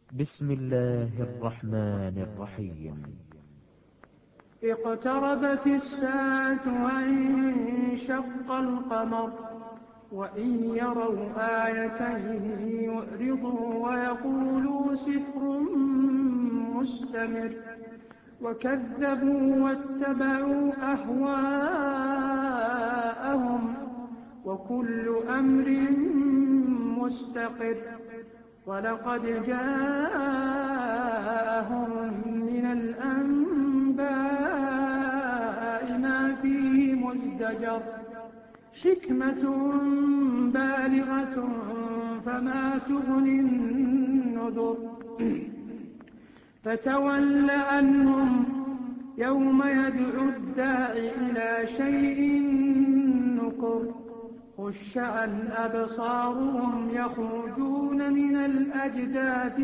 بسم الله الرحمن الرحيم. اقتربت الساعة وانشق القمر وإن يروا آية يعرضوا ويقولوا سحر مستمر وكذبوا واتبعوا أهواءهم وكل أمر مستقر ولقد جاءهم من الأنباء ما فيه مزدجر حكمة بالغة فما تغني النذر فتول عنهم يوم يدعو الداع إلى شيء نكر خش عن أبصارهم يخرجون من الأجداث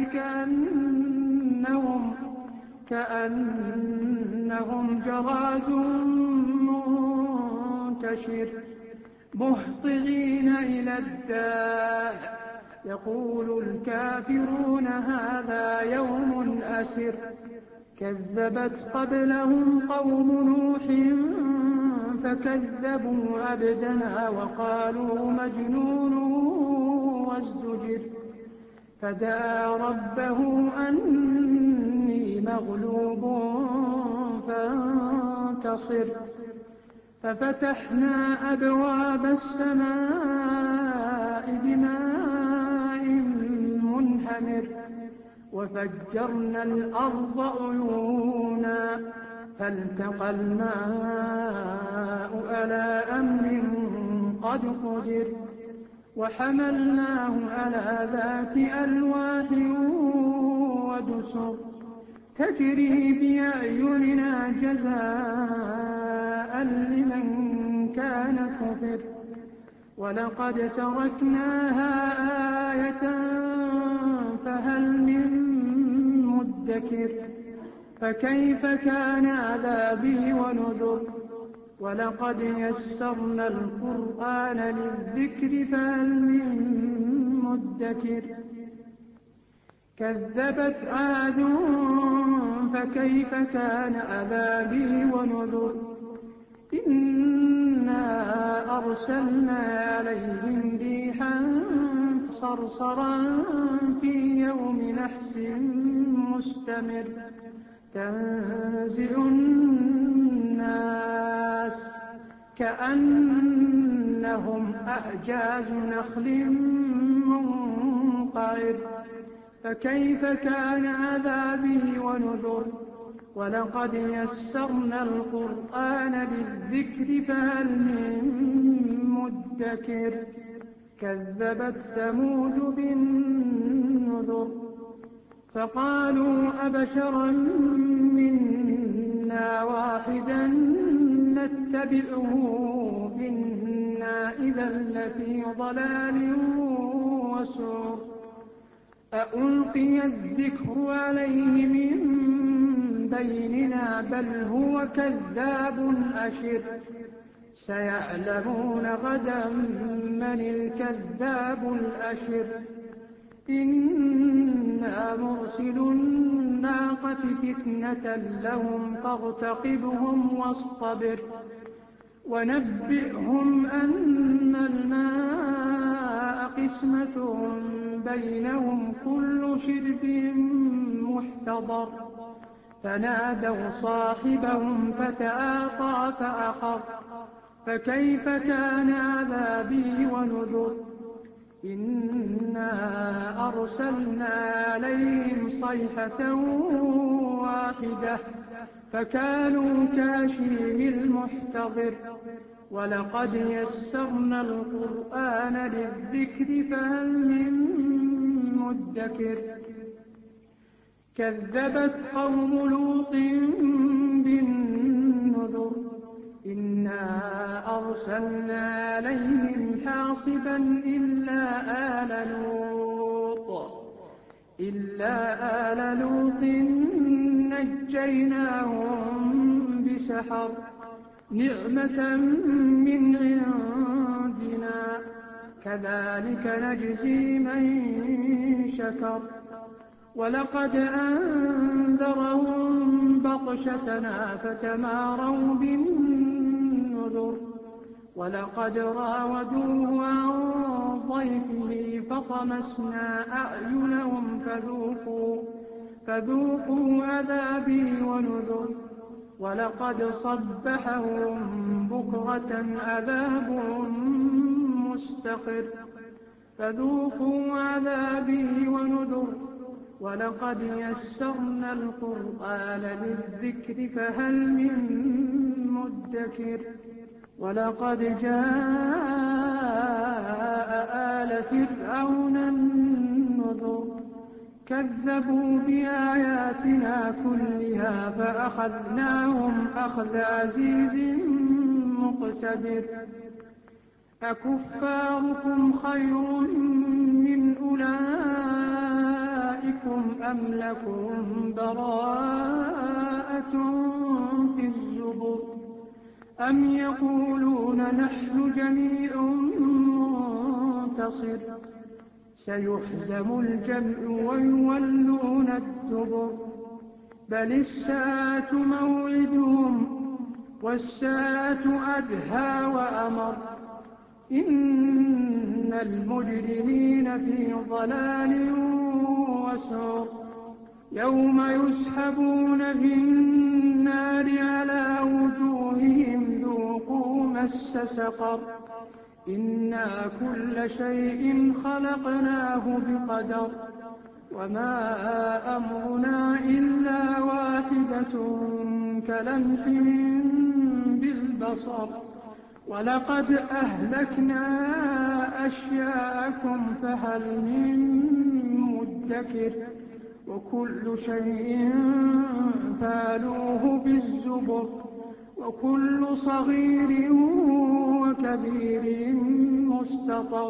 كأنهم جراد منتشر مهطعين إلى الداع يقول الكافرون هذا يوم أسر كذبت قبلهم قوم نوح فكذبوا عبدنا وقالوا مجنون وازدجر فدعا ربه أني مغلوب فانتصر ففتحنا أبواب السماء بماء منهمر وفجرنا الأرض عيونا فالتقى الماء على أمر قد قدر وحملناه على ذات ألواح ودسر تجري بأعيننا جزاء لمن كان كفر ولقد تركناها آية فهل من مدكر فكيف كان عذابي ونذر ولقد يسرنا القرآن للذكر فهل من مدكر كذبت عاد فكيف كان عذابي ونذر إنا أرسلنا عليهم ريحا صرصرا في يوم نحس مستمر تنزع الناس كأنهم أعجاز نخل منقعر فكيف كان عذابي ونذر ولقد يسرنا القرآن للذكر فهل من مدكر كذبت ثمود بالنذر فقالوا أبشرا منا واحدا نتبعه إنا إذا لفي ضلال وسعر أألقي الذكر عليه من بيننا بل هو كذاب أشر سيعلمون غدا من الكذاب الأشر إنا مرسل الناقة فتنة لهم فارتقبهم واصطبر ونبئهم أن الماء قسمة بينهم كل شرب محتضر فنادوا صاحبهم فتعاطى فأقر فكيف كان عذابي ونذر إنا أرسلنا عليهم صيحة واحدة فكانوا كهشيم المحتضر ولقد يسرنا القرآن للذكر فهل من مدكر كذبت قوم لوط بالنذر إنا أرسلنا عليهم حاصبا إلا آل لوط نجيناهم بسحر نعمة من عندنا كذلك نجزي من شكر ولقد أنذرهم بطشتنا فتماروا بالنذر ولقد راودوه عن ضيفه فطمسنا أعينهم فذوقوا عذابي ونذر ولقد صبحهم بكرة عذاب مستقر فذوقوا عذابي ونذر ولقد يسرنا القرآن للذكر فهل من مدكر ولقد جاء آل فرعون النذر كذبوا بآياتنا كلها فأخذناهم أخذ عزيز مقتدر أكفاركم خير من أولئكم أم لكم براءة في الزبر أم يقولون نحن جميع منتصر سيهزم الجمع ويولون الدبر بل الساعة موعدهم والساعة أدهى وأمر إن المجرمين في ضلال وسعر يوم يسحبون في النار على وجوههم ذوقوا مس سقر إنا كل شيء خلقناه بقدر وما أمرنا إلا واحدة كلمح بالبصر ولقد أهلكنا أشياءكم فهل من مدكر وكل شيء فعلوه بالزبر وكل صغير وكبير مستطر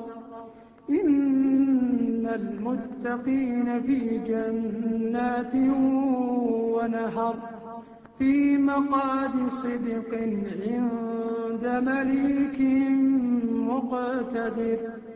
إن المتقين في جنات ونهر في مقعد صدق عند مليك مقتدر